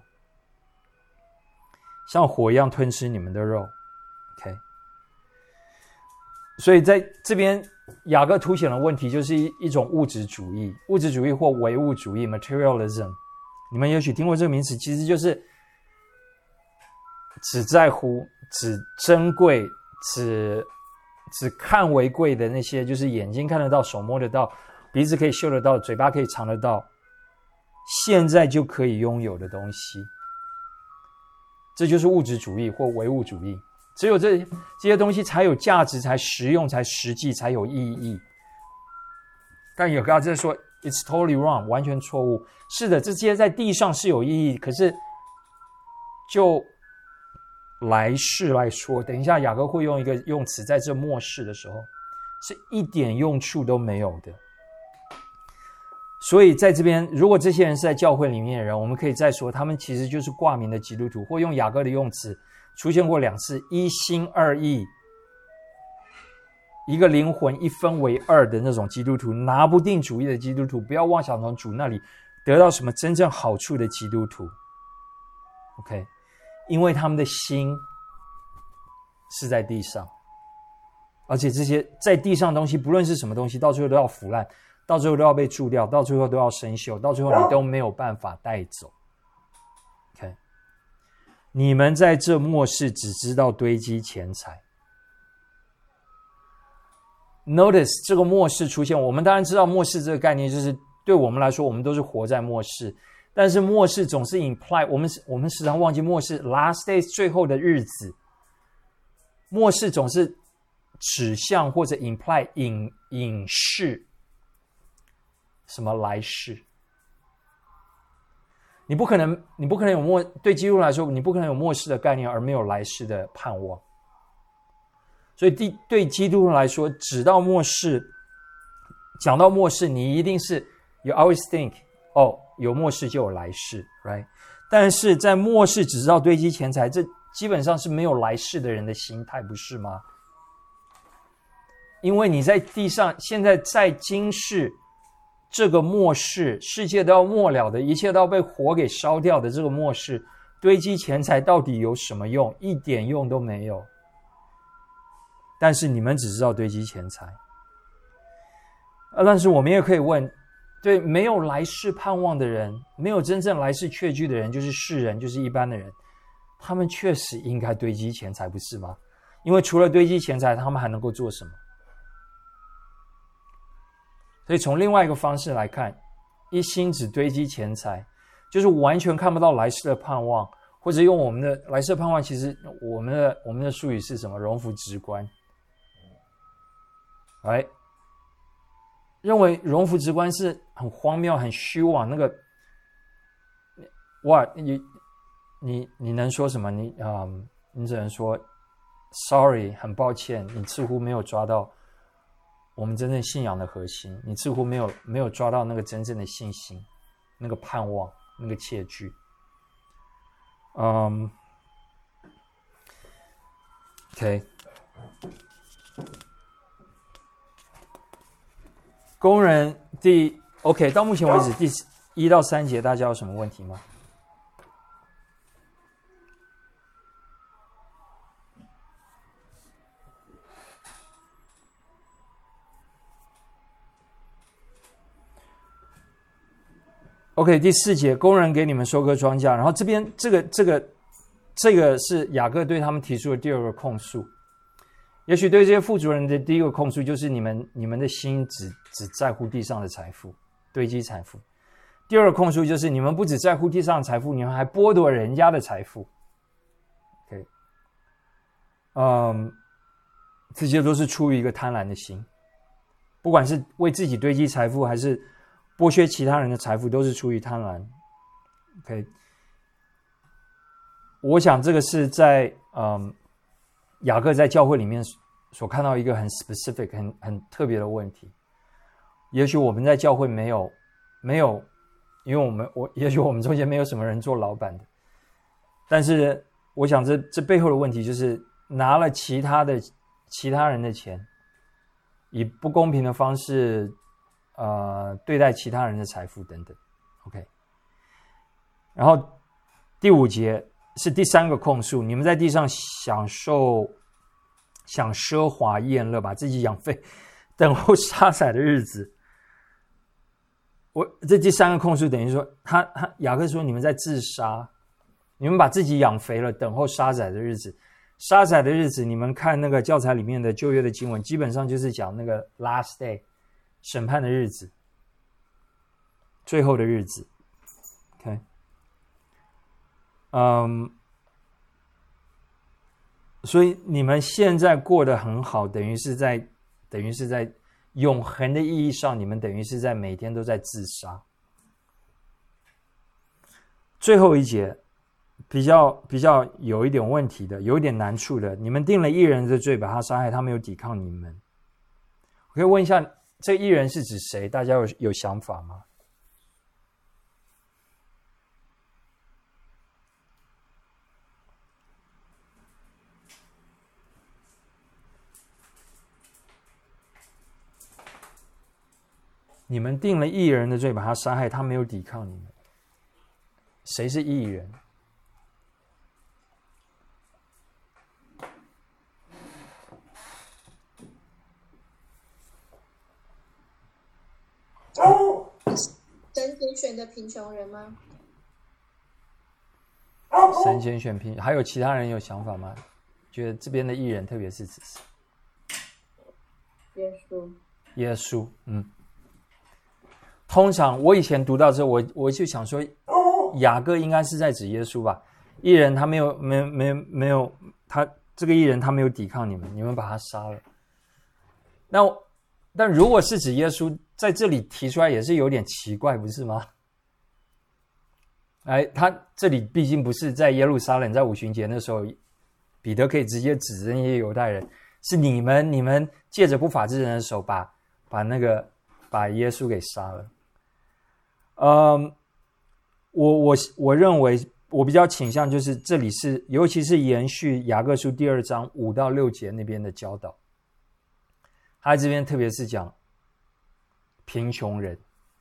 像火一样吞吃你们的肉。 OK， 所以在这边雅各凸显的问题就是一一种物质主义，物质主义或唯物主义 materialism。 你们也许听过这个名词，其实就是只在乎只珍贵只只看为贵的那些，就是眼睛看得到，手摸得到，鼻子可以嗅得到，嘴巴可以尝得到，现在就可以拥有的东西。这就是物质主义或唯物主义，只有这这些东西才有价值，才实用，才实际，才有意义。但有个在说 it's totally wrong， 完全错误。是的，这些在地上是有意义，可是就来世来说，等一下雅各会用一个用词，在这末世的时候是一点用处都没有的。所以在这边，如果这些人是在教会里面的人，我们可以再说他们其实就是挂名的基督徒，或用雅各的用词出现过两次，一心二意，一个灵魂一分为二的那种基督徒，拿不定主意的基督徒，不要妄想从主那里得到什么真正好处的基督徒。 OK， 因为他们的心是在地上，而且这些在地上的东西不论是什么东西，到最后都要腐烂，到最后都要被蛀掉，到最后都要生锈，到最后你都没有办法带走。 OK， 你们在这末世只知道堆积钱财。 Notice 这个末世出现，我们当然知道末世这个概念，就是对我们来说我们都是活在末世， 但是末世总是 imply， 我们我们时常忘记末世 last days 最后的日子，末世总是指向或者 imply 隐隐示什么来世。你不可能，你不可能有末对基督来说，你不可能有末世的概念而没有来世的盼望。所以对对基督来说，指到末世，讲到末世，你一定是 you always think 哦，有末世就有来世 ，right？ 但是在末世只知道堆积钱财，这基本上是没有来世的人的心态，不是吗？因为你在地上，现在在今世这个末世，世界都要末了的，一切都要被火给烧掉的这个末世，堆积钱财到底有什么用？一点用都没有。但是你们只知道堆积钱财，但是我们也可以问，对没有来世盼望的人，没有真正来世确据的人，就是世人，就是一般的人，他们确实应该堆积钱财，不是吗？因为除了堆积钱财，他们还能够做什么？所以从另外一个方式来看，一心只堆积钱财，就是完全看不到来世的盼望，或者用我们的来世的盼望，其实我们的我们的术语是什么？荣福直观。哎，认为荣福直观是很荒谬、很虚妄。那个，哇，你你你能说什么？你啊、嗯，你只能说 ，sorry， 很抱歉，你似乎没有抓到我们真正信仰的核心，你似乎没有没有抓到那个真正的信心、那个盼望、那个切据。嗯 ，OK。工人第 OK 到目前为止第一到三节，大家有什么问题吗？OK 第四节，工人给你们收割庄稼，然后这边这个这个这个是雅各对他们提出的第二个控诉。也许对这些富足人的第一个控诉就是你们你们的心只只在乎地上的财富，堆积财富。第二个控诉就是你们不只在乎地上的财富，你们还剥夺人家的财富。OK， 嗯，这些都是出于一个贪婪的心，不管是为自己堆积财富，还是剥削其他人的财富，都是出于贪婪。OK， 我想这个是在嗯。雅各在教会里面所看到一个很 specific 很很特别的问题，也许我们在教会没有没有，因为我们我也许我们中间没有什么人做老板的，但是我想这这背后的问题就是拿了其他的其他人的钱，以不公平的方式呃对待其他人的财富等等。OK， 然后第五节。是第三个控诉，你们在地上享受享奢华宴乐，把自己养肥，等候杀宰的日子。我这第三个控诉等于说，他他雅各说你们在自杀，你们把自己养肥了，等候杀宰的日子。杀宰的日子，你们看那个教材里面的旧约的经文，基本上就是讲那个 last day 审判的日子，最后的日子。OK。嗯，所以你们现在过得很好，等于是在，等于是在永恒的意义上，你们等于是在每天都在自杀。最后一节比较比较有一点问题的，有一点难处的，你们定了义人的罪，把他杀害，他没有抵抗你们。我可以问一下，这义人是指谁？大家有有想法吗？你们定了义人的罪，把他杀害，他没有抵抗你们。谁是义人？ 神拣选的贫穷人吗？ 神拣选贫，还有其他人有想法吗？觉得这边的义人特别是指谁？ 耶稣。 耶稣，嗯。通常我以前读到这，我我就想说， 雅各应该是在指耶稣吧？义人他没有没有没有没有他这个义人他没有抵抗你们，你们把他杀了。那但如果是指耶稣，在这里提出来也是有点奇怪，不是吗？哎，他这里毕竟不是在耶路撒冷，在五旬节那时候，彼得可以直接指着那些犹太人，是你们你们借着不法之人的手把把那个把耶稣给杀了。嗯，我我我认为我比较倾向就是这里是，尤其是延续雅各书第二章五到六节那边的教导，他这边特别是讲贫穷人。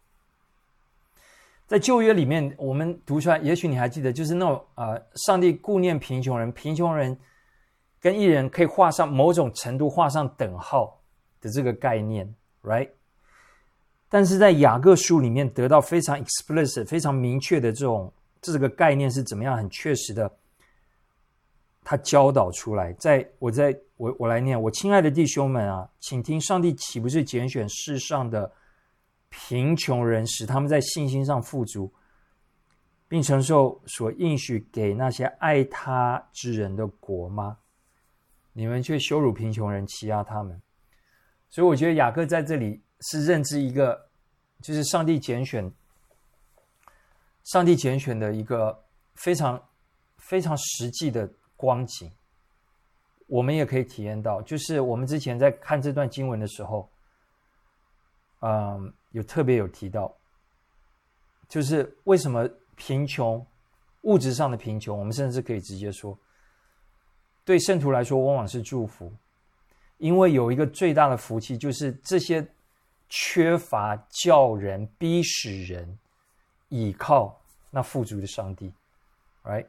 在旧约里面，我们读出来，也许你还记得，就是那种呃，上帝顾念贫穷人，贫穷人跟义人可以画上某种程度画上等号的这个概念 ，right？ 但是在雅各书里面得到非常 explicit、非常明确的这种这个概念是怎么样很确实的，他教导出来。在我在我我来念，我亲爱的弟兄们啊，请听，上帝岂不是拣选世上的贫穷人，使他们在信心上富足，并承受所应许给那些爱他之人的国吗？你们却羞辱贫穷人，欺压他们。所以我觉得雅各在这里是认知一个，就是上帝拣选，上帝拣选的一个非常非常实际的光景。我们也可以体验到，就是我们之前在看这段经文的时候，嗯，有特别有提到，就是为什么贫穷，物质上的贫穷，我们甚至可以直接说，对圣徒来说往往是祝福，因为有一个最大的福气，就是这些缺乏叫人逼使人倚靠那富足的上帝 ，right？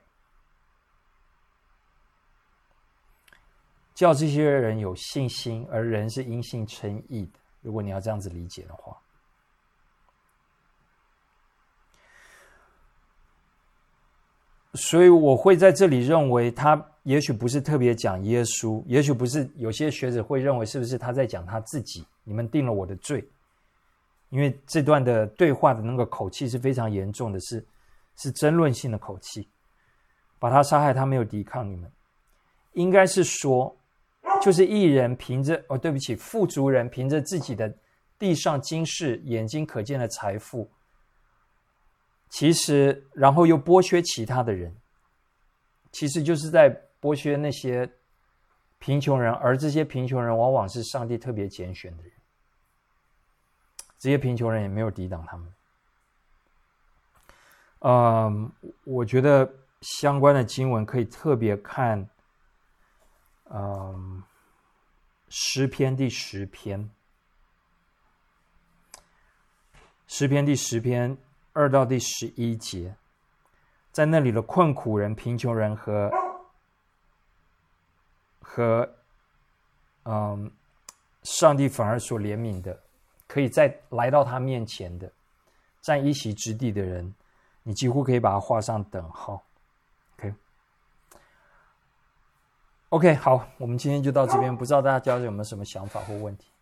叫这些人有信心，而人是因信称义的。如果你要这样子理解的话，所以我会在这里认为，他也许不是特别讲耶稣，也许不是，有些学者会认为是不是他在讲他自己？你们定了我的罪，因为这段的对话的那个口气是非常严重的，是是争论性的口气。把他杀害，他没有抵抗你们，应该是说，就是义人凭着哦，对不起，富足人凭着自己的地上今世眼睛可见的财富，其实然后又剥削其他的人，其实就是在剥削那些贫穷人，而这些贫穷人往往是上帝特别拣选的人，这些贫穷人也没有抵挡他们。嗯，我觉得相关的经文可以特别看嗯，诗篇第十篇，诗篇第十篇二到第十一节，在那里的困苦人、贫穷人和和嗯，上帝反而所怜悯的，可以再来到他面前的，占一席之地的人，你几乎可以把它画上等号。OK， 好，我们今天就到这边，不知道大家有没有什么想法或问题？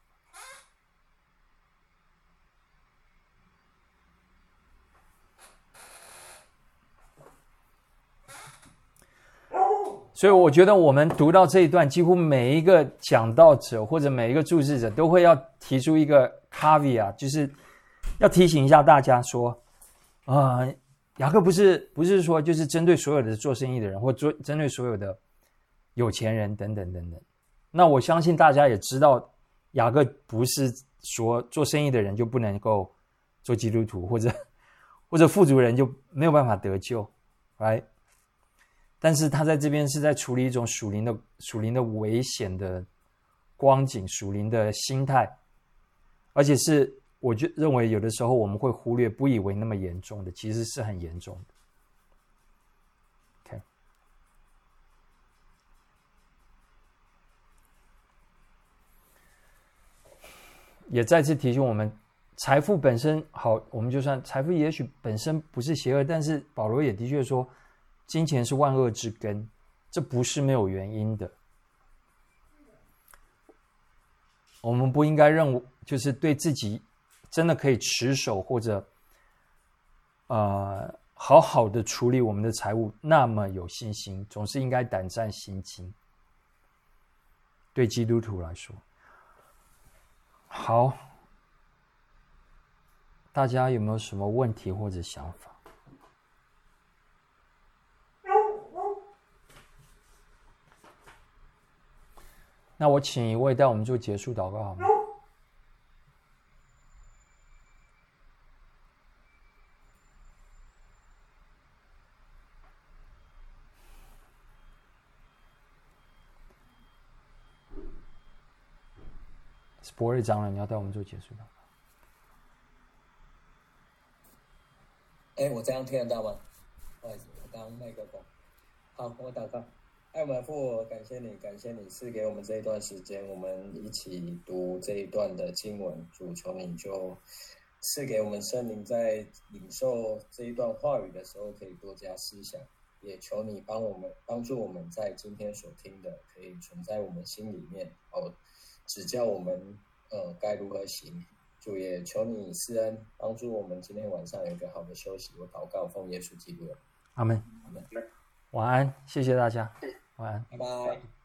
所以我觉得我们读到这一段，几乎每一个讲道者或者每一个注释者都会要提出一个 caveat， 就是要提醒一下大家说，啊、呃，雅各不是不是说就是针对所有的做生意的人，或做针对所有的有钱人等等等等。那我相信大家也知道，雅各不是说做生意的人就不能够做基督徒，或者或者富足人就没有办法得救 ，right？ 但是他在这边是在处理一种属灵的属灵的危险的光景，属灵的心态，而且是我就认为有的时候我们会忽略，不以为那么严重的，其实是很严重的。也再次提醒我们，财富本身好，我们就算财富也许本身不是邪恶，但是保罗也的确说，金钱是万恶之根，这不是没有原因的。我们不应该认为就是对自己真的可以持守或者呃好好的处理我们的财务，那么有信心，总是应该胆战心惊。对基督徒来说，好，大家有没有什么问题或者想法？那我请一位带我们做结束祷告好吗博瑞长老，你要带我们做结束祷告。 哎，我这样听得到吗？不好意思，我刚麦克风。好，我祷告。爱我们的父，感谢你，感谢你赐给我们这一段时间，我们一起读这一段的经文。主，求你就赐给我们圣灵，在领受这一段话语的时候，可以多加思想。也求你帮我们，帮助我们在今天所听的，可以存在我们心里面，哦，指教我们，呃，该如何行。主也求你施恩，帮助我们今天晚上有一个好的休息。我祷告，奉耶稣基督。 阿们。 阿们。 晚安，谢谢大家。晚安， 拜拜。